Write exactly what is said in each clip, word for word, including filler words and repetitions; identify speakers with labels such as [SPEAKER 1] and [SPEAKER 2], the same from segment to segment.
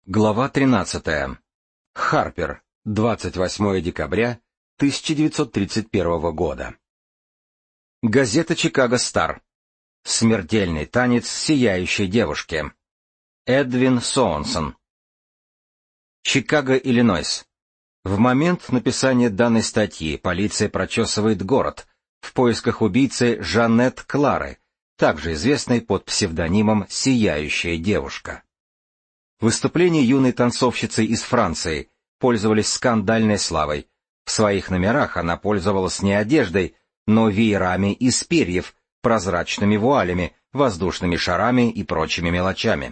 [SPEAKER 1] Глава тринадцатая. Харпер. двадцать восьмое декабря тысяча девятьсот тридцать первого года. Газета «Чикаго Стар». Смертельный танец сияющей девушки. Эдвин Соонсон. Чикаго, Иллинойс. В момент написания данной статьи полиция прочесывает город в поисках убийцы Жанет Клары, также известной под псевдонимом «Сияющая девушка». Выступления юной танцовщицы из Франции пользовались скандальной славой. В своих номерах она пользовалась не одеждой, но веерами из перьев, прозрачными вуалями, воздушными шарами и прочими мелочами.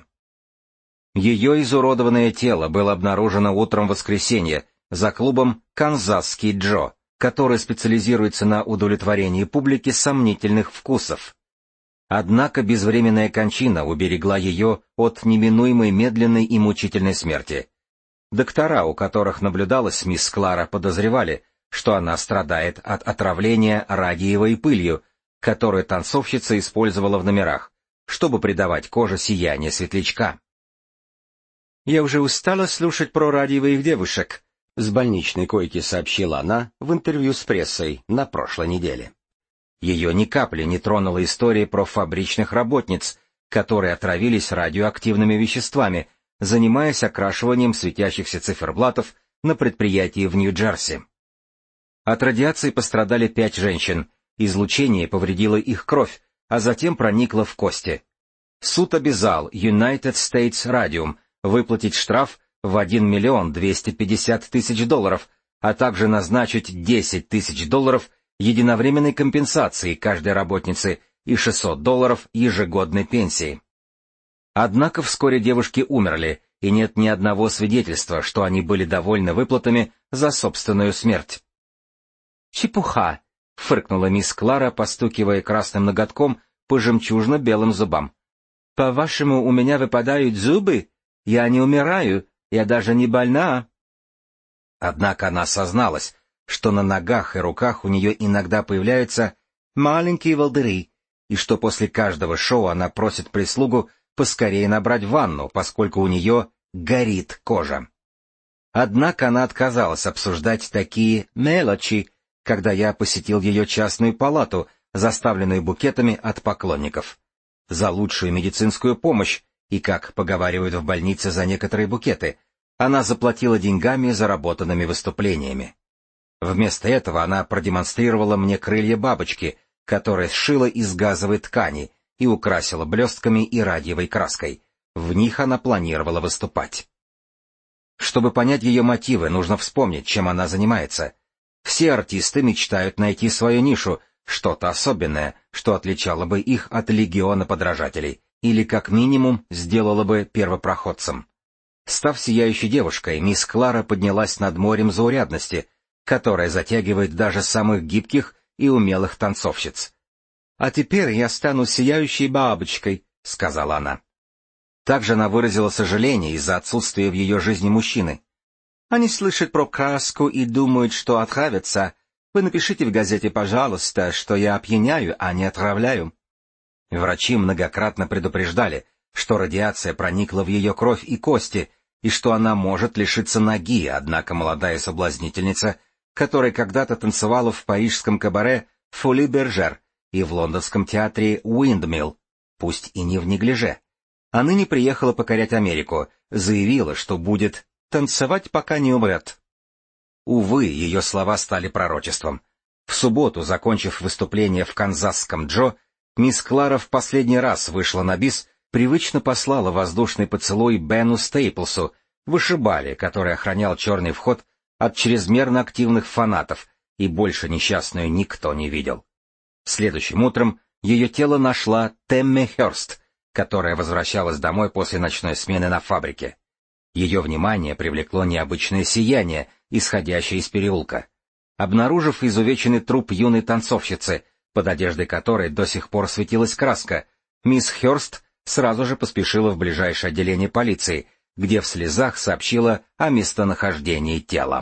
[SPEAKER 1] Ее изуродованное тело было обнаружено утром воскресенья за клубом «Канзасский Джо», который специализируется на удовлетворении публики сомнительных вкусов. Однако безвременная кончина уберегла ее от неминуемой медленной и мучительной смерти. Доктора, у которых наблюдалась мисс Клара, подозревали, что она страдает от отравления радиевой пылью, которую танцовщица использовала в номерах, чтобы придавать коже сияние светлячка. «Я уже устала слушать про радиевых девушек», — с больничной койки сообщила она в интервью с прессой на прошлой неделе. Ее ни капли не тронула история про фабричных работниц, которые отравились радиоактивными веществами, занимаясь окрашиванием светящихся циферблатов на предприятии в Нью-Джерси. От радиации пострадали пять женщин, излучение повредило их кровь, а затем проникло в кости. Суд обязал United States Radium выплатить штраф в один миллион двести пятьдесят тысяч долларов, а также назначить десять тысяч долларов единовременной компенсации каждой работнице и шестьсот долларов ежегодной пенсии. Однако вскоре девушки умерли, и нет ни одного свидетельства, что они были довольны выплатами за собственную смерть. «Чепуха!» — фыркнула мисс Клара, постукивая красным ноготком по жемчужно-белым зубам. «По-вашему, у меня выпадают зубы? Я не умираю, я даже не больна». Однако она созналась, что на ногах и руках у нее иногда появляются маленькие волдыри, и что после каждого шоу она просит прислугу поскорее набрать ванну, поскольку у нее горит кожа. Однако она отказалась обсуждать такие мелочи, когда я посетил ее частную палату, заставленную букетами от поклонников, за лучшую медицинскую помощь, и, как поговаривают в больнице за некоторые букеты, она заплатила деньгами, заработанными выступлениями. Вместо этого она продемонстрировала мне крылья бабочки, которые сшила из газовой ткани и украсила блестками и радиевой краской. В них она планировала выступать. Чтобы понять ее мотивы, нужно вспомнить, чем она занимается. Все артисты мечтают найти свою нишу, что-то особенное, что отличало бы их от легиона подражателей, или как минимум сделало бы первопроходцем. Став сияющей девушкой, мисс Клара поднялась над морем заурядности, которая затягивает даже самых гибких и умелых танцовщиц. «А теперь я стану сияющей бабочкой», — сказала она. Также она выразила сожаление из-за отсутствия в ее жизни мужчины. «Они слышат про краску и думают, что отравятся. Вы напишите в газете, пожалуйста, что я опьяняю, а не отравляю». Врачи многократно предупреждали, что радиация проникла в ее кровь и кости, и что она может лишиться ноги, однако молодая соблазнительница, которая когда-то танцевала в парижском кабаре «Фоли Бержер» и в лондонском театре «Уиндмилл», пусть и не в неглиже, а ныне приехала покорять Америку, заявила, что будет танцевать, пока не умрет. Увы, ее слова стали пророчеством. В субботу, закончив выступление в канзасском Джо, мисс Клара в последний раз вышла на бис, привычно послала воздушный поцелуй Бену Стейплсу, вышибали, который охранял черный вход от чрезмерно активных фанатов, и больше несчастную никто не видел. Следующим утром ее тело нашла Тэмми Хёрст, которая возвращалась домой после ночной смены на фабрике. Ее внимание привлекло необычное сияние, исходящее из переулка. Обнаружив изувеченный труп юной танцовщицы, под одеждой которой до сих пор светилась краска, мисс Хёрст сразу же поспешила в ближайшее отделение полиции, где в слезах сообщила о местонахождении тела.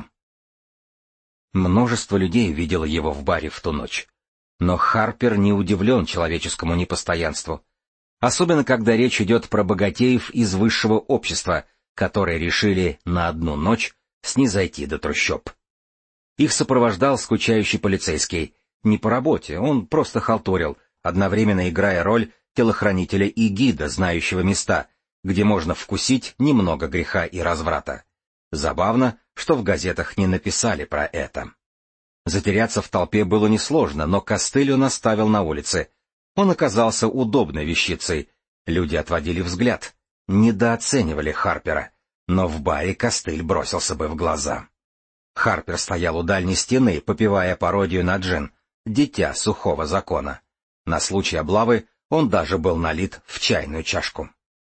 [SPEAKER 1] Множество людей видело его в баре в ту ночь. Но Харпер не удивлен человеческому непостоянству. Особенно, когда речь идет про богатеев из высшего общества, которые решили на одну ночь снизойти до трущоб. Их сопровождал скучающий полицейский. Не по работе, он просто халтурил, одновременно играя роль телохранителя и гида, знающего места, где можно вкусить немного греха и разврата. Забавно, что в газетах не написали про это. Затеряться в толпе было несложно, но костыль он оставил на улице. Он оказался удобной вещицей. Люди отводили взгляд, недооценивали Харпера, но в баре костыль бросился бы в глаза. Харпер стоял у дальней стены, попивая пародию на джин, дитя сухого закона. На случай облавы он даже был налит в чайную чашку.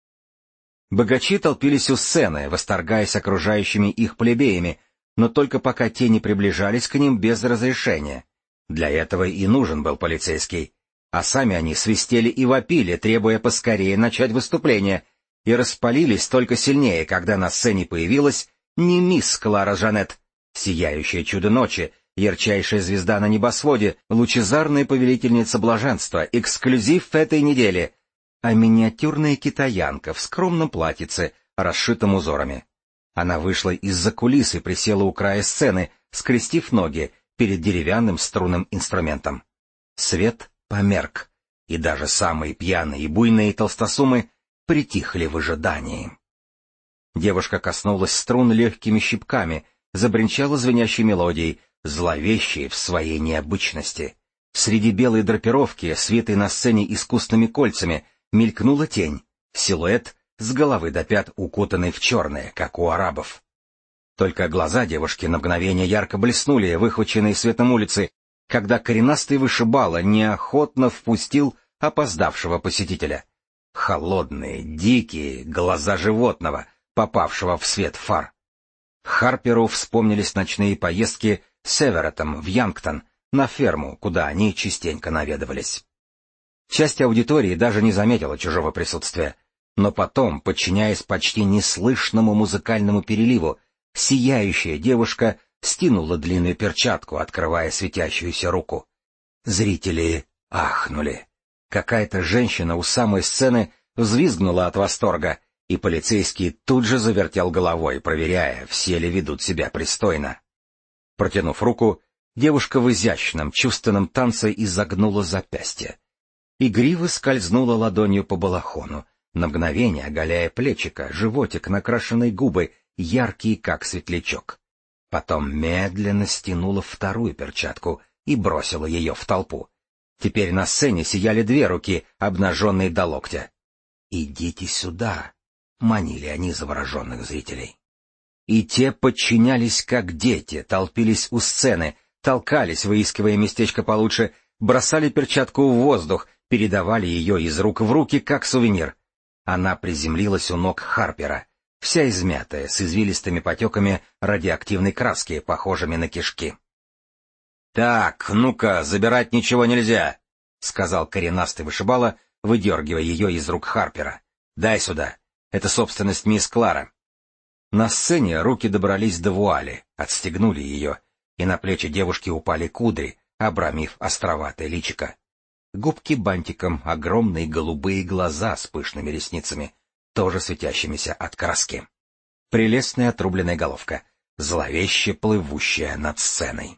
[SPEAKER 1] Богачи толпились у сцены, восторгаясь окружающими их плебеями, но только пока те не приближались к ним без разрешения. Для этого и нужен был полицейский. А сами они свистели и вопили, требуя поскорее начать выступление, и распалились только сильнее, когда на сцене появилась не мисс Клара Жанет, сияющее чудо ночи, ярчайшая звезда на небосводе, лучезарная повелительница блаженства, эксклюзив этой недели, а миниатюрная китаянка в скромном платьице, расшитом узорами. Она вышла из-за кулис и присела у края сцены, скрестив ноги перед деревянным струнным инструментом. Свет померк, и даже самые пьяные и буйные толстосумы притихли в ожидании. Девушка коснулась струн легкими щипками, забринчала звенящей мелодией, зловещей в своей необычности. Среди белой драпировки, свитой на сцене искусными кольцами, мелькнула тень, силуэт с головы до пят укутанный в черное, как у арабов. Только глаза девушки на мгновение ярко блеснули, выхваченные светом улицы, когда коренастый вышибала неохотно впустил опоздавшего посетителя. Холодные, дикие глаза животного, попавшего в свет фар. Харперу вспомнились ночные поездки с Эвереттом в Янгтон, на ферму, куда они частенько наведывались. Часть аудитории даже не заметила чужого присутствия, но потом, подчиняясь почти неслышному музыкальному переливу, сияющая девушка стянула длинную перчатку, открывая светящуюся руку. Зрители ахнули. Какая-то женщина у самой сцены взвизгнула от восторга, и полицейский тут же завертел головой, проверяя, все ли ведут себя пристойно. Протянув руку, девушка в изящном, чувственном танце изогнула запястье. Игриво скользнула ладонью по балахону, на мгновение оголяя плечико, животик, накрашенные губы, яркие, как светлячок. Потом медленно стянула вторую перчатку и бросила ее в толпу. Теперь на сцене сияли две руки, обнаженные до локтя. «Идите сюда!» — манили они завороженных зрителей. И те подчинялись, как дети, толпились у сцены, толкались, выискивая местечко получше, бросали перчатку в воздух, передавали ее из рук в руки, как сувенир. Она приземлилась у ног Харпера, вся измятая, с извилистыми потеками радиоактивной краски, похожими на кишки. — Так, ну-ка, забирать ничего нельзя, — сказал коренастый вышибала, выдергивая ее из рук Харпера. — Дай сюда. Это собственность мисс Клара. На сцене руки добрались до вуали, отстегнули ее, и на плечи девушки упали кудри, обрамив островатое личико. Губки бантиком, огромные голубые глаза с пышными ресницами, тоже светящимися от краски. Прелестная отрубленная головка, зловеще плывущая над сценой.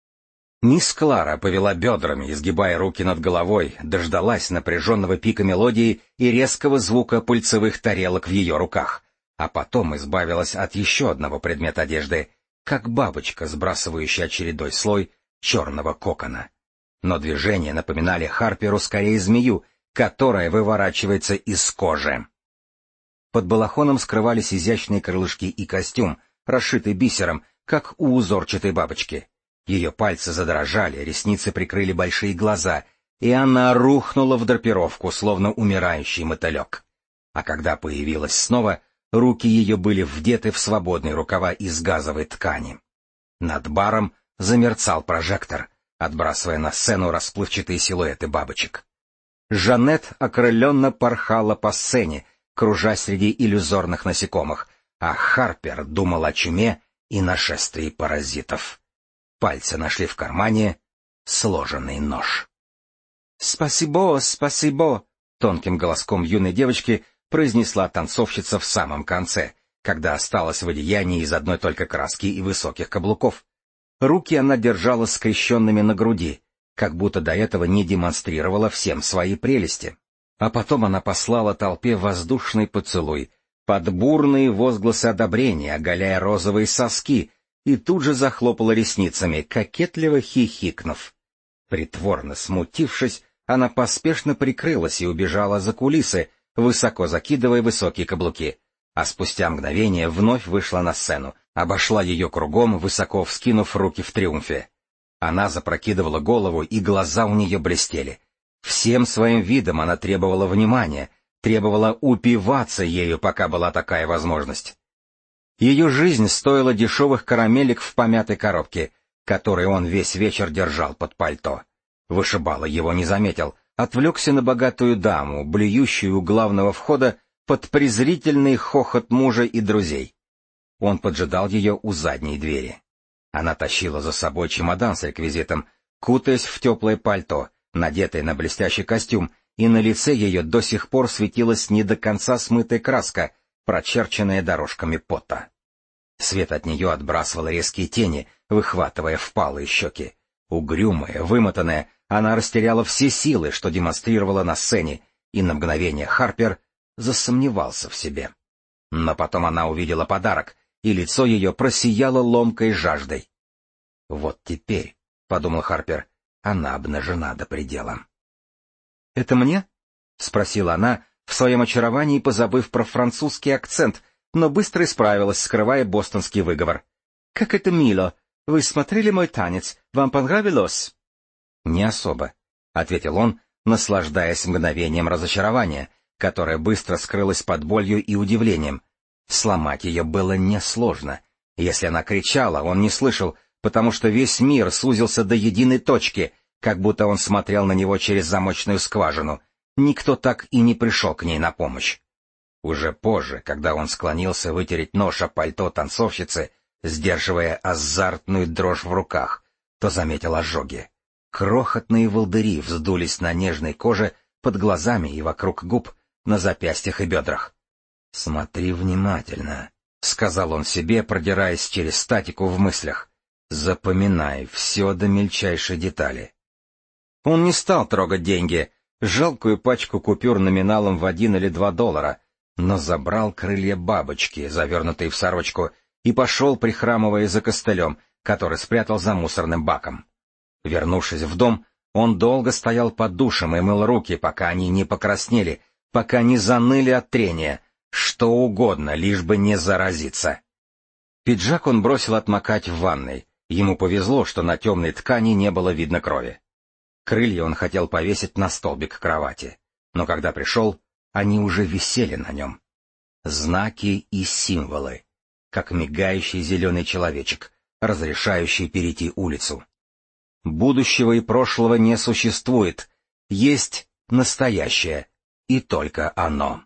[SPEAKER 1] Мисс Клара повела бедрами, изгибая руки над головой, дождалась напряженного пика мелодии и резкого звука пыльцевых тарелок в ее руках, а потом избавилась от еще одного предмета одежды, как бабочка, сбрасывающая очередной слой черного кокона. Но движения напоминали Харперу скорее змею, которая выворачивается из кожи. Под балахоном скрывались изящные крылышки и костюм, расшитый бисером, как у узорчатой бабочки. Ее пальцы задрожали, ресницы прикрыли большие глаза, и она рухнула в драпировку, словно умирающий мотылек. А когда появилась снова, руки ее были вдеты в свободные рукава из газовой ткани. Над баром замерцал прожектор, отбрасывая на сцену расплывчатые силуэты бабочек. Жанет окрыленно порхала по сцене, кружась среди иллюзорных насекомых, а Харпер думал о чуме и нашествии паразитов. Пальцы нашли в кармане сложенный нож. «Спасибо, спасибо!» — тонким голоском юной девочки произнесла танцовщица в самом конце, когда осталась в одеянии из одной только краски и высоких каблуков. Руки она держала скрещенными на груди, как будто до этого не демонстрировала всем свои прелести. А потом она послала толпе воздушный поцелуй, под бурные возгласы одобрения, оголяя розовые соски, и тут же захлопала ресницами, кокетливо хихикнув. Притворно смутившись, она поспешно прикрылась и убежала за кулисы, высоко закидывая высокие каблуки, а спустя мгновение вновь вышла на сцену, обошла ее кругом, высоко вскинув руки в триумфе. Она запрокидывала голову, и глаза у нее блестели. Всем своим видом она требовала внимания, требовала упиваться ею, пока была такая возможность. Ее жизнь стоила дешевых карамелек в помятой коробке, которые он весь вечер держал под пальто. Вышибала его не заметил, отвлекся на богатую даму, блюющую у главного входа под презрительный хохот мужа и друзей. Он поджидал ее у задней двери. Она тащила за собой чемодан с реквизитом, кутаясь в теплое пальто, надетое на блестящий костюм, и на лице ее до сих пор светилась не до конца смытая краска, прочерченная дорожками пота. Свет от нее отбрасывал резкие тени, выхватывая впалые щеки. Угрюмая, вымотанная, она растеряла все силы, что демонстрировала на сцене, и на мгновение Харпер засомневался в себе. Но потом она увидела подарок, и лицо ее просияло ломкой жаждой. «Вот теперь», — подумал Харпер, — «она обнажена до предела». «Это мне?» — спросила она, в своем очаровании позабыв про французский акцент, но быстро исправилась, скрывая бостонский выговор. «Как это мило! Вы смотрели мой танец? Вам понравилось?» «Не особо», — ответил он, наслаждаясь мгновением разочарования, которое быстро скрылось под болью и удивлением. Сломать ее было несложно. Если она кричала, он не слышал, потому что весь мир сузился до единой точки, как будто он смотрел на него через замочную скважину. Никто так и не пришел к ней на помощь. Уже позже, когда он склонился вытереть нож о пальто танцовщицы, сдерживая азартную дрожь в руках, то заметил ожоги. Крохотные волдыри вздулись на нежной коже, под глазами и вокруг губ, на запястьях и бедрах. «Смотри внимательно», — сказал он себе, продираясь через статику в мыслях. «Запоминай все до мельчайшей детали». Он не стал трогать деньги, жалкую пачку купюр номиналом в один или два доллара, но забрал крылья бабочки, завернутые в сорочку, и пошел, прихрамывая за костылем, который спрятал за мусорным баком. Вернувшись в дом, он долго стоял под душем и мыл руки, пока они не покраснели, пока не заныли от трения, что угодно, лишь бы не заразиться. Пиджак он бросил отмокать в ванной. Ему повезло, что на темной ткани не было видно крови. Крылья он хотел повесить на столбик кровати, но когда пришел, они уже висели на нем. Знаки и символы, как мигающий зеленый человечек, разрешающий перейти улицу. Будущего и прошлого не существует, есть настоящее, и только оно.